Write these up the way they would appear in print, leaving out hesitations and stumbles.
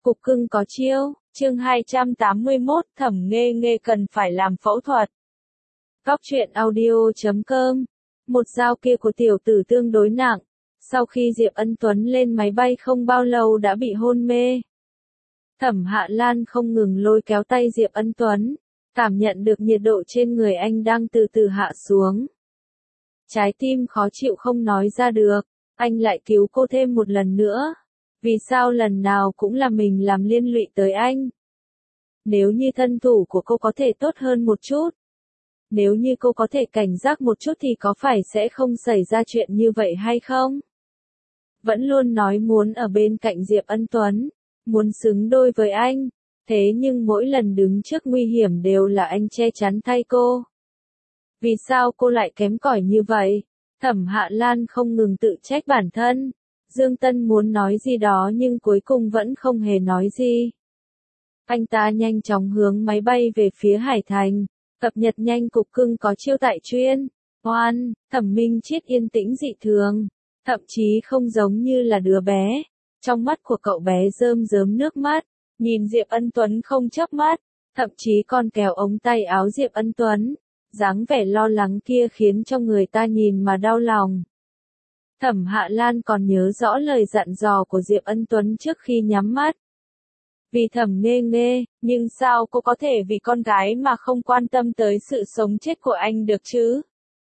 Cục cưng có chiêu, chương 281, Thẩm Nghê Nghê cần phải làm phẫu thuật. Góc truyện audio.com. Một dao kia của tiểu tử tương đối nặng, sau khi Diệp Ân Tuấn lên máy bay không bao lâu đã bị hôn mê. Thẩm Hạ Lan không ngừng lôi kéo tay Diệp Ân Tuấn, cảm nhận được nhiệt độ trên người anh đang từ từ hạ xuống. Trái tim khó chịu không nói ra được, anh lại cứu cô thêm một lần nữa. Vì sao lần nào cũng là mình làm liên lụy tới anh? Nếu như thân thủ của cô có thể tốt hơn một chút, nếu như cô có thể cảnh giác một chút thì có phải sẽ không xảy ra chuyện như vậy hay không? Vẫn luôn nói muốn ở bên cạnh Diệp Ân Tuấn, muốn xứng đôi với anh, thế nhưng mỗi lần đứng trước nguy hiểm đều là anh che chắn thay cô. Vì sao cô lại kém cỏi như vậy? Thẩm Hạ Lan không ngừng tự trách bản thân. Dương Tân muốn nói gì đó nhưng cuối cùng vẫn không hề nói gì. Anh ta nhanh chóng hướng máy bay về phía Hải Thành, cập nhật nhanh cục cưng có chiêu tại chuyên. Oan, Thẩm Minh Chiết yên tĩnh dị thường, thậm chí không giống như là đứa bé. Trong mắt của cậu bé rơm rớm nước mắt, nhìn Diệp Ân Tuấn không chớp mắt, thậm chí còn kéo ống tay áo Diệp Ân Tuấn. Dáng vẻ lo lắng kia khiến cho người ta nhìn mà đau lòng. Thẩm Hạ Lan còn nhớ rõ lời dặn dò của Diệp Ân Tuấn trước khi nhắm mắt. Vì Thẩm Nghê Nghê, nhưng sao cô có thể vì con gái mà không quan tâm tới sự sống chết của anh được chứ?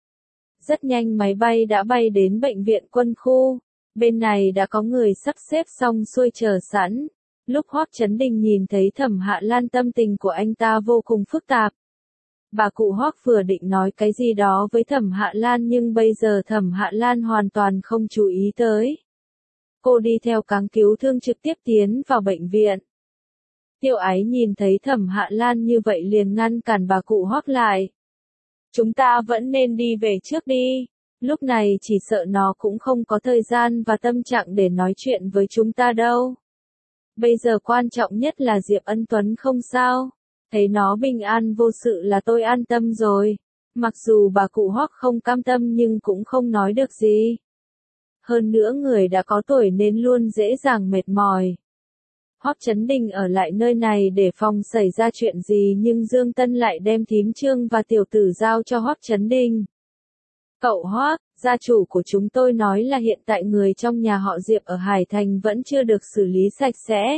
Rất nhanh máy bay đã bay đến bệnh viện quân khu. Bên này đã có người sắp xếp xong xuôi chờ sẵn. Lúc Hoắc Chấn Đình nhìn thấy Thẩm Hạ Lan, tâm tình của anh ta vô cùng phức tạp. Bà cụ Hoắc vừa định nói cái gì đó với Thẩm Hạ Lan nhưng bây giờ Thẩm Hạ Lan hoàn toàn không chú ý tới. Cô đi theo cáng cứu thương trực tiếp tiến vào bệnh viện. Tiêu Ái nhìn thấy Thẩm Hạ Lan như vậy liền ngăn cản bà cụ Hoắc lại. Chúng ta vẫn nên đi về trước đi, lúc này chỉ sợ nó cũng không có thời gian và tâm trạng để nói chuyện với chúng ta đâu. Bây giờ quan trọng nhất là Diệp Ân Tuấn không sao. Thấy nó bình an vô sự là tôi an tâm rồi. Mặc dù bà cụ Hoắc không cam tâm nhưng cũng không nói được gì. Hơn nữa người đã có tuổi nên luôn dễ dàng mệt mỏi. Hoắc Chấn Đình ở lại nơi này để phòng xảy ra chuyện gì nhưng Dương Tân lại đem Thím Trương và tiểu tử giao cho Hoắc Chấn Đình. Cậu Hoắc, gia chủ của chúng tôi nói là hiện tại người trong nhà họ Diệp ở Hải Thành vẫn chưa được xử lý sạch sẽ.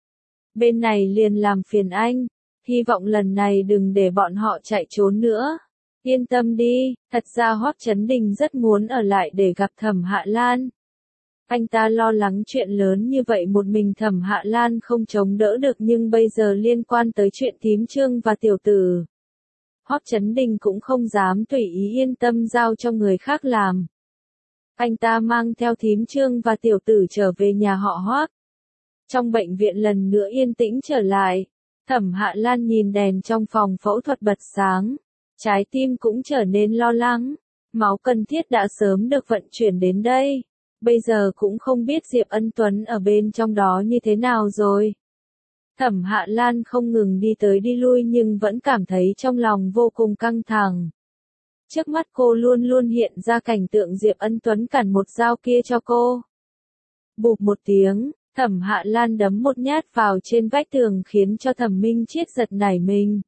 Bên này liền làm phiền anh. Hy vọng lần này đừng để bọn họ chạy trốn nữa. Yên tâm đi, thật ra Hoắc Chấn Đình rất muốn ở lại để gặp Thẩm Hạ Lan. Anh ta lo lắng chuyện lớn như vậy một mình Thẩm Hạ Lan không chống đỡ được nhưng bây giờ liên quan tới chuyện Thím Trương và tiểu tử. Hoắc Chấn Đình cũng không dám tùy ý yên tâm giao cho người khác làm. Anh ta mang theo Thím Trương và tiểu tử trở về nhà họ Hoắc. Trong bệnh viện lần nữa yên tĩnh trở lại. Thẩm Hạ Lan nhìn đèn trong phòng phẫu thuật bật sáng, trái tim cũng trở nên lo lắng, máu cần thiết đã sớm được vận chuyển đến đây, bây giờ cũng không biết Diệp Ân Tuấn ở bên trong đó như thế nào rồi. Thẩm Hạ Lan không ngừng đi tới đi lui nhưng vẫn cảm thấy trong lòng vô cùng căng thẳng. Trước mắt cô luôn luôn hiện ra cảnh tượng Diệp Ân Tuấn cản một dao kia cho cô. Bụp một tiếng. Thẩm Hạ Lan đấm một nhát vào trên vách tường khiến cho Thẩm Minh Chiết giật nảy mình.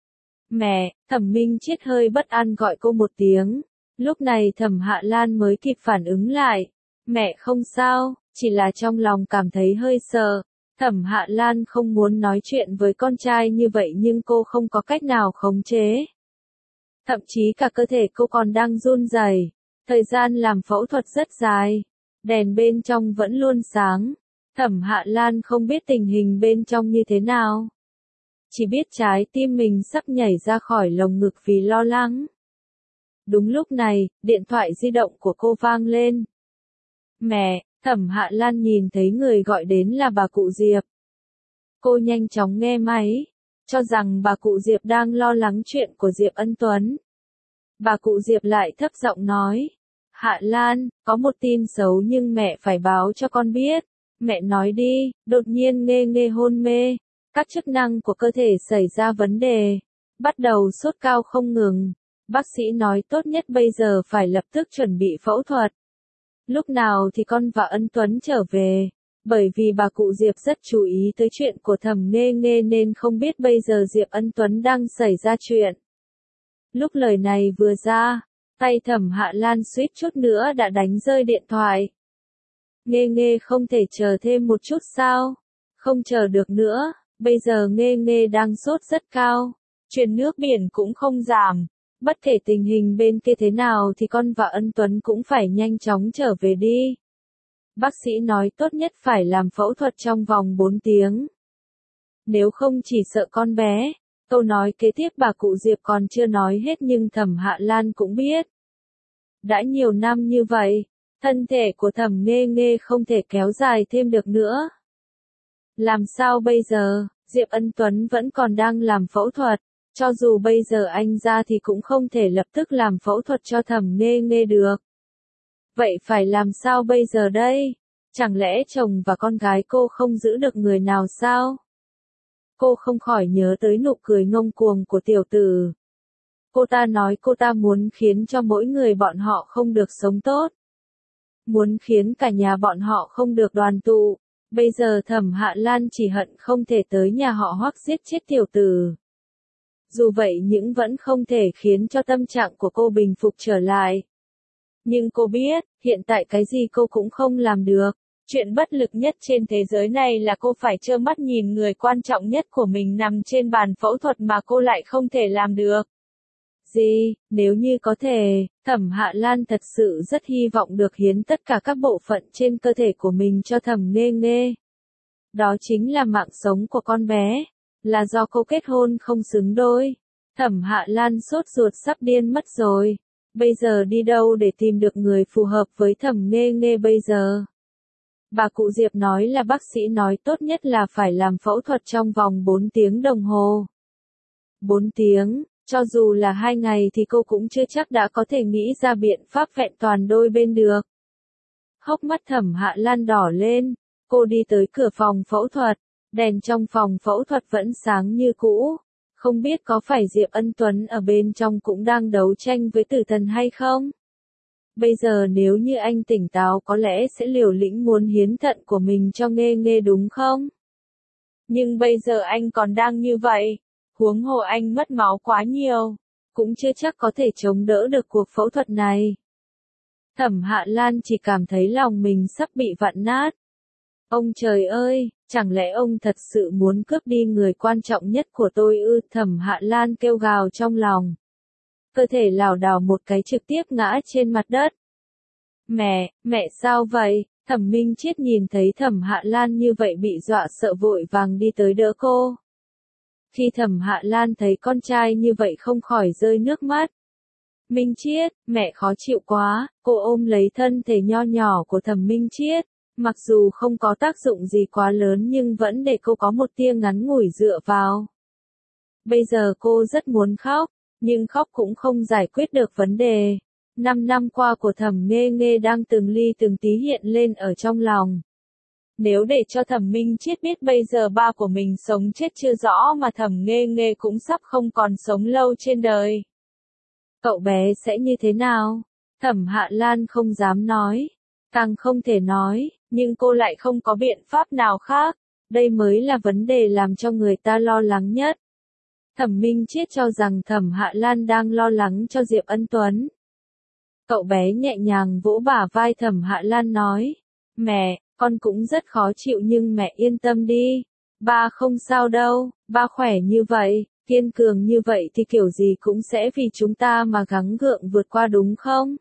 Mẹ, Thẩm Minh Chiết hơi bất an gọi cô một tiếng. Lúc này Thẩm Hạ Lan mới kịp phản ứng lại. Mẹ không sao, chỉ là trong lòng cảm thấy hơi sợ. Thẩm Hạ Lan không muốn nói chuyện với con trai như vậy nhưng cô không có cách nào khống chế. Thậm chí cả cơ thể cô còn đang run rẩy. Thời gian làm phẫu thuật rất dài. Đèn bên trong vẫn luôn sáng. Thẩm Hạ Lan không biết tình hình bên trong như thế nào. Chỉ biết trái tim mình sắp nhảy ra khỏi lồng ngực vì lo lắng. Đúng lúc này, điện thoại di động của cô vang lên. Mẹ, Thẩm Hạ Lan nhìn thấy người gọi đến là bà cụ Diệp. Cô nhanh chóng nghe máy, cho rằng bà cụ Diệp đang lo lắng chuyện của Diệp Ân Tuấn. Bà cụ Diệp lại thấp giọng nói. Hạ Lan, có một tin xấu nhưng mẹ phải báo cho con biết. Mẹ nói đi, đột nhiên Nghê Nghê hôn mê, các chức năng của cơ thể xảy ra vấn đề, bắt đầu sốt cao không ngừng. Bác sĩ nói tốt nhất bây giờ phải lập tức chuẩn bị phẫu thuật. Lúc nào thì con và Ân Tuấn trở về? Bởi vì bà cụ Diệp rất chú ý tới chuyện của Thẩm Nghê Nghê nên không biết bây giờ Diệp Ân Tuấn đang xảy ra chuyện. Lúc lời này vừa ra, tay Thẩm Hạ Lan suýt chút nữa đã đánh rơi điện thoại. Nghê Nghê không thể chờ thêm một chút sao? Không chờ được nữa, bây giờ Nghê Nghê đang sốt rất cao, chuyện nước biển cũng không giảm. Bất kể tình hình bên kia thế nào thì con và Ân Tuấn cũng phải nhanh chóng trở về đi. Bác sĩ nói tốt nhất phải làm phẫu thuật trong vòng 4 tiếng. Nếu không chỉ sợ con bé. Câu nói kế tiếp bà cụ Diệp còn chưa nói hết nhưng Thẩm Hạ Lan cũng biết. Đã nhiều năm như vậy, thân thể của Thẩm Nghê Nghê không thể kéo dài thêm được nữa. Làm sao bây giờ? Diệp Ân Tuấn vẫn còn đang làm phẫu thuật. Cho dù bây giờ anh ra thì cũng không thể lập tức làm phẫu thuật cho Thẩm Nghê Nghê được. Vậy phải làm sao bây giờ đây? Chẳng lẽ chồng và con gái cô không giữ được người nào sao? Cô không khỏi nhớ tới nụ cười ngông cuồng của tiểu tử. Cô ta nói cô ta muốn khiến cho mỗi người bọn họ không được sống tốt. Muốn khiến cả nhà bọn họ không được đoàn tụ. Bây giờ Thẩm Hạ Lan chỉ hận không thể tới nhà họ Hoắc giết chết tiểu tử. Dù vậy nhưng vẫn không thể khiến cho tâm trạng của cô bình phục trở lại. Nhưng cô biết, hiện tại cái gì cô cũng không làm được. Chuyện bất lực nhất trên thế giới này là cô phải trơ mắt nhìn người quan trọng nhất của mình nằm trên bàn phẫu thuật mà cô lại không thể làm được. Nếu như có thể, Thẩm Hạ Lan thật sự rất hy vọng được hiến tất cả các bộ phận trên cơ thể của mình cho Thẩm Nghê Nghê. Đó chính là mạng sống của con bé. Là do cô kết hôn không xứng đôi. Thẩm Hạ Lan sốt ruột sắp điên mất rồi. Bây giờ đi đâu để tìm được người phù hợp với Thẩm Nghê Nghê bây giờ? Bà cụ Diệp nói là bác sĩ nói tốt nhất là phải làm phẫu thuật trong vòng 4 tiếng đồng hồ. 4 tiếng, cho dù là 2 ngày thì cô cũng chưa chắc đã có thể nghĩ ra biện pháp vẹn toàn đôi bên được. Hốc mắt Thẩm Hạ Lan đỏ lên, cô đi tới cửa phòng phẫu thuật, đèn trong phòng phẫu thuật vẫn sáng như cũ. Không biết có phải Diệp Ân Tuấn ở bên trong cũng đang đấu tranh với tử thần hay không? Bây giờ nếu như anh tỉnh táo có lẽ sẽ liều lĩnh muốn hiến thận của mình cho Nghê Nghê đúng không? Nhưng bây giờ anh còn đang như vậy, huống hồ anh mất máu quá nhiều, cũng chưa chắc có thể chống đỡ được cuộc phẫu thuật này. Thẩm Hạ Lan chỉ cảm thấy lòng mình sắp bị vặn nát. Ông trời ơi, chẳng lẽ ông thật sự muốn cướp đi người quan trọng nhất của tôi ư? Thẩm Hạ Lan kêu gào trong lòng. Cơ thể lảo đảo một cái trực tiếp ngã trên mặt đất. Mẹ sao vậy? Thẩm Minh Chiết nhìn thấy Thẩm Hạ Lan như vậy bị dọa sợ vội vàng đi tới đỡ cô. Khi Thẩm Hạ Lan thấy con trai như vậy không khỏi rơi nước mắt. Minh Chiết, mẹ khó chịu quá, cô ôm lấy thân thể nho nhỏ của Thẩm Minh Chiết. Mặc dù không có tác dụng gì quá lớn nhưng vẫn để cô có một tia ngắn ngủi dựa vào. Bây giờ cô rất muốn khóc, nhưng khóc cũng không giải quyết được vấn đề. 5 năm qua của Thẩm Nghê Nghê đang từng ly từng tí hiện lên ở trong lòng. Nếu để cho Thẩm Minh Chiết biết bây giờ ba của mình sống chết chưa rõ mà Thẩm Nghê Nghê cũng sắp không còn sống lâu trên đời. Cậu bé sẽ như thế nào? Thẩm Hạ Lan không dám nói, càng không thể nói, nhưng cô lại không có biện pháp nào khác. Đây mới là vấn đề làm cho người ta lo lắng nhất. Thẩm Minh Chiết cho rằng Thẩm Hạ Lan đang lo lắng cho Diệp Ân Tuấn. Cậu bé nhẹ nhàng vỗ bả vai Thẩm Hạ Lan nói, mẹ, con cũng rất khó chịu nhưng mẹ yên tâm đi, ba không sao đâu, ba khỏe như vậy, kiên cường như vậy thì kiểu gì cũng sẽ vì chúng ta mà gắng gượng vượt qua đúng không?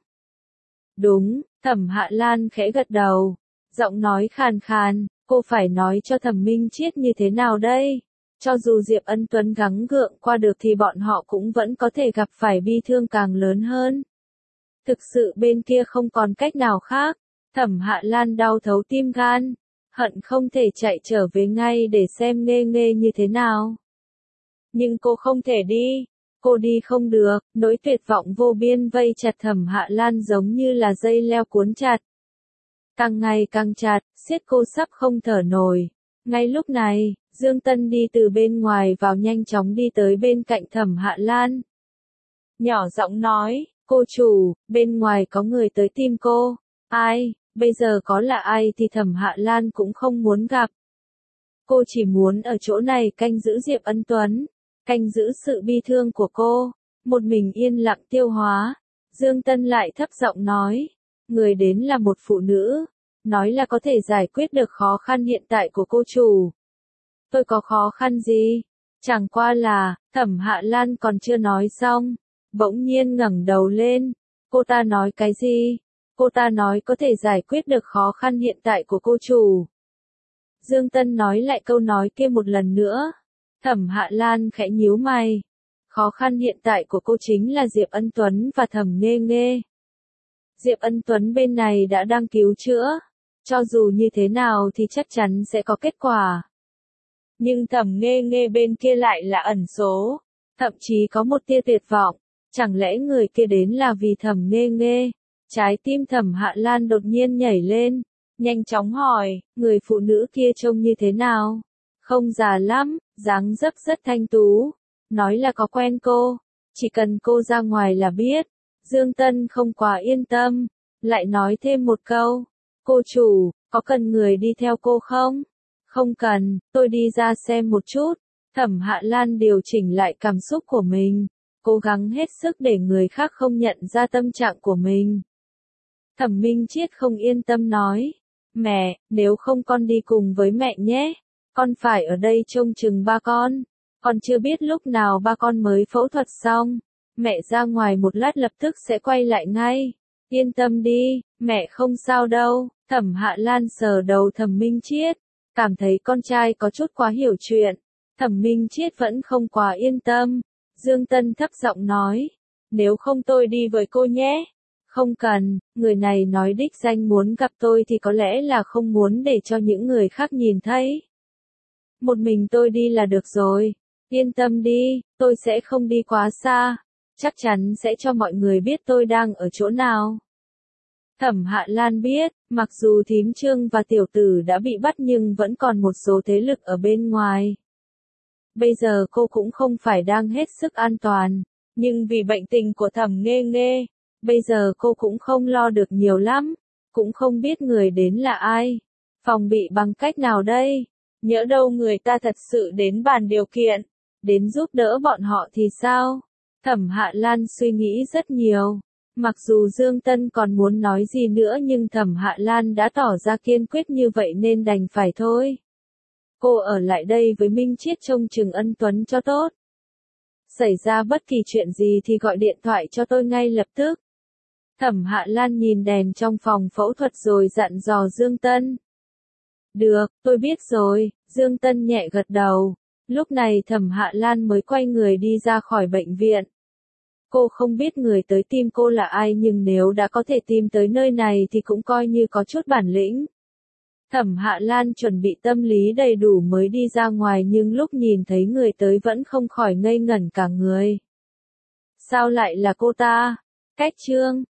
Đúng, Thẩm Hạ Lan khẽ gật đầu, giọng nói khàn khàn, cô phải nói cho Thẩm Minh Chiết như thế nào đây? Cho dù Diệp Ân Tuấn gắng gượng qua được thì bọn họ cũng vẫn có thể gặp phải bi thương càng lớn hơn. Thực sự bên kia không còn cách nào khác, Thẩm Hạ Lan đau thấu tim gan, hận không thể chạy trở về ngay để xem Nghê Nghê như thế nào. Nhưng cô không thể đi, cô đi không được, nỗi tuyệt vọng vô biên vây chặt Thẩm Hạ Lan giống như là dây leo cuốn chặt. Càng ngày càng chặt, siết cô sắp không thở nổi. Ngay lúc này, Dương Tân đi từ bên ngoài vào nhanh chóng đi tới bên cạnh Thẩm Hạ Lan. Nhỏ giọng nói, cô chủ, bên ngoài có người tới tìm cô. Ai? Bây giờ có là ai thì Thẩm Hạ Lan cũng không muốn gặp. Cô chỉ muốn ở chỗ này canh giữ Diệp Ân Tuấn, canh giữ sự bi thương của cô, một mình yên lặng tiêu hóa. Dương Tân lại thấp giọng nói, người đến là một phụ nữ, nói là có thể giải quyết được khó khăn hiện tại của cô chủ. Tôi có khó khăn gì? Chẳng qua là, Thẩm Hạ Lan còn chưa nói xong, bỗng nhiên ngẩng đầu lên. Cô ta nói cái gì? Cô ta nói có thể giải quyết được khó khăn hiện tại của cô chủ. Dương Tân nói lại câu nói kia một lần nữa. Thẩm Hạ Lan khẽ nhíu mày. Khó khăn hiện tại của cô chính là Diệp Ân Tuấn và Thẩm Nghê Nghê. Diệp Ân Tuấn bên này đã đang cứu chữa. Cho dù như thế nào thì chắc chắn sẽ có kết quả. Nhưng Thẩm Nghê Nghê bên kia lại là ẩn số. Thậm chí có một tia tuyệt vọng. Chẳng lẽ người kia đến là vì Thẩm Nghê Nghê? Trái tim Thẩm Hạ Lan đột nhiên nhảy lên. Nhanh chóng hỏi, người phụ nữ kia trông như thế nào? Không già lắm, dáng dấp rất thanh tú. Nói là có quen cô, chỉ cần cô ra ngoài là biết. Dương Tân không quá yên tâm, lại nói thêm một câu. Cô chủ, có cần người đi theo cô không? Không cần, tôi đi ra xem một chút. Thẩm Hạ Lan điều chỉnh lại cảm xúc của mình, cố gắng hết sức để người khác không nhận ra tâm trạng của mình. Thẩm Minh Chiết không yên tâm nói. Mẹ, nếu không con đi cùng với mẹ nhé. Con phải ở đây trông chừng ba con. Con chưa biết lúc nào ba con mới phẫu thuật xong. Mẹ ra ngoài một lát lập tức sẽ quay lại ngay. Yên tâm đi, mẹ không sao đâu. Thẩm Hạ Lan sờ đầu Thẩm Minh Chiết, cảm thấy con trai có chút quá hiểu chuyện. Thẩm Minh Chiết vẫn không quá yên tâm. Dương Tân thấp giọng nói, nếu không tôi đi với cô nhé. Không cần, người này nói đích danh muốn gặp tôi thì có lẽ là không muốn để cho những người khác nhìn thấy. Một mình tôi đi là được rồi. Yên tâm đi, tôi sẽ không đi quá xa. Chắc chắn sẽ cho mọi người biết tôi đang ở chỗ nào. Thẩm Hạ Lan biết, mặc dù thím Trương và tiểu tử đã bị bắt nhưng vẫn còn một số thế lực ở bên ngoài. Bây giờ cô cũng không phải đang hết sức an toàn, nhưng vì bệnh tình của Thẩm Nghê Nghê, bây giờ cô cũng không lo được nhiều lắm, cũng không biết người đến là ai. Phòng bị bằng cách nào đây? Nhỡ đâu người ta thật sự đến bàn điều kiện, đến giúp đỡ bọn họ thì sao? Thẩm Hạ Lan suy nghĩ rất nhiều. Mặc dù Dương Tân còn muốn nói gì nữa nhưng Thẩm Hạ Lan đã tỏ ra kiên quyết như vậy nên đành phải thôi. Cô ở lại đây với Minh Chiết trông chừng Ân Tuấn cho tốt. Xảy ra bất kỳ chuyện gì thì gọi điện thoại cho tôi ngay lập tức. Thẩm Hạ Lan nhìn đèn trong phòng phẫu thuật rồi dặn dò Dương Tân. Được, tôi biết rồi, Dương Tân nhẹ gật đầu. Lúc này Thẩm Hạ Lan mới quay người đi ra khỏi bệnh viện. Cô không biết người tới tìm cô là ai nhưng nếu đã có thể tìm tới nơi này thì cũng coi như có chút bản lĩnh. Thẩm Hạ Lan chuẩn bị tâm lý đầy đủ mới đi ra ngoài nhưng lúc nhìn thấy người tới vẫn không khỏi ngây ngẩn cả người. Sao lại là cô ta? Cách Trương,